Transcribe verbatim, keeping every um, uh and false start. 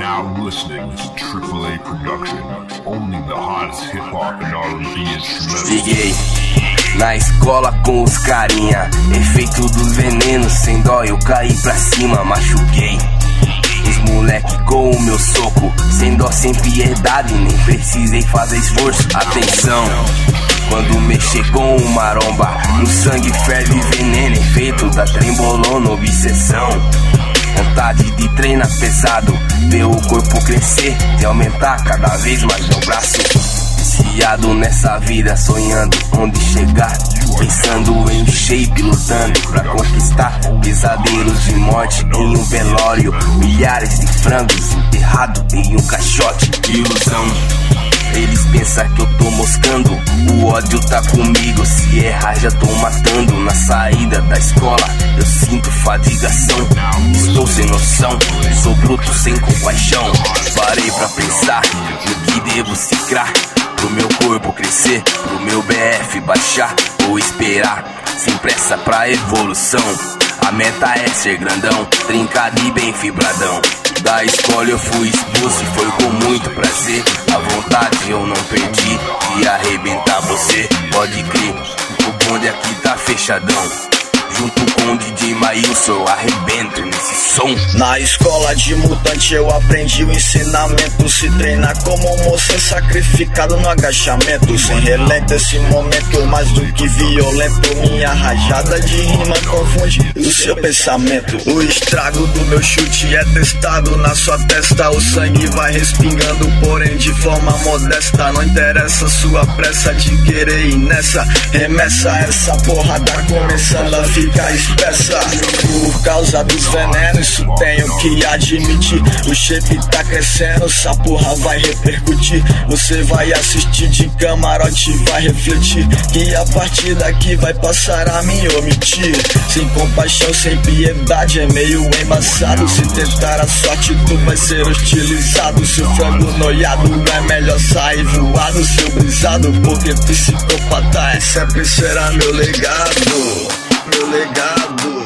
now listening to triple A production, only the hottest hip-hop and R and B instrumentals. Liguei na escola com os carinha, efeito dos venenos, sem dó eu caí pra cima, machuquei os moleque com o meu soco, sem dó, sem piedade, nem precisei fazer esforço. Atenção, quando mexer com o maromba, no sangue ferve veneno, efeito da trembolona, obsessão. Vontade de treinar pesado, ver o corpo crescer, de aumentar cada vez mais meu braço. Viciado nessa vida, sonhando onde chegar, pensando em shape, lutando pra conquistar. Pesadelos de morte em um velório, milhares de frangos enterrados em um caixote. Ilusão, eles pensam que eu tô moscando, o ódio tá comigo, se errar já tô matando. Na saída da escola eu sinto fadigação, estou sem noção, sou bruto sem compaixão. Parei pra pensar no que devo ciclar, pro meu corpo crescer, pro meu B F baixar, ou esperar sem pressa pra evolução. A meta é ser grandão, trincado e bem fibradão. Da escola eu fui expulso e foi com muito prazer. A vontade eu não perdi de arrebentar você. Pode crer, o bonde aqui tá fechadão. Junto com o D J Maílson eu arrebento nesse som. Na escola de mutante eu aprendi o ensinamento. Se treinar como um moço sacrificado no agachamento. Sem relento esse momento, mais do que violento. Minha rajada de rima confunde o seu pensamento. O estrago do meu chute é testado na sua testa. O sangue vai respingando, porém de forma modesta. Não interessa sua pressa de querer ir nessa remessa. Essa porrada começando a ficar fica espessa. Por causa dos venenos, isso tenho que admitir. O shape tá crescendo, essa porra vai repercutir. Você vai assistir de camarote e vai refletir que a partir daqui vai passar a me omitir. Sem compaixão, sem piedade, é meio embaçado. Se tentar a sorte, tu vai ser hostilizado. Se o frango noiado, é melhor sair voado. Seu brisado, porque psicopata é sempre será meu legado. Meu legado.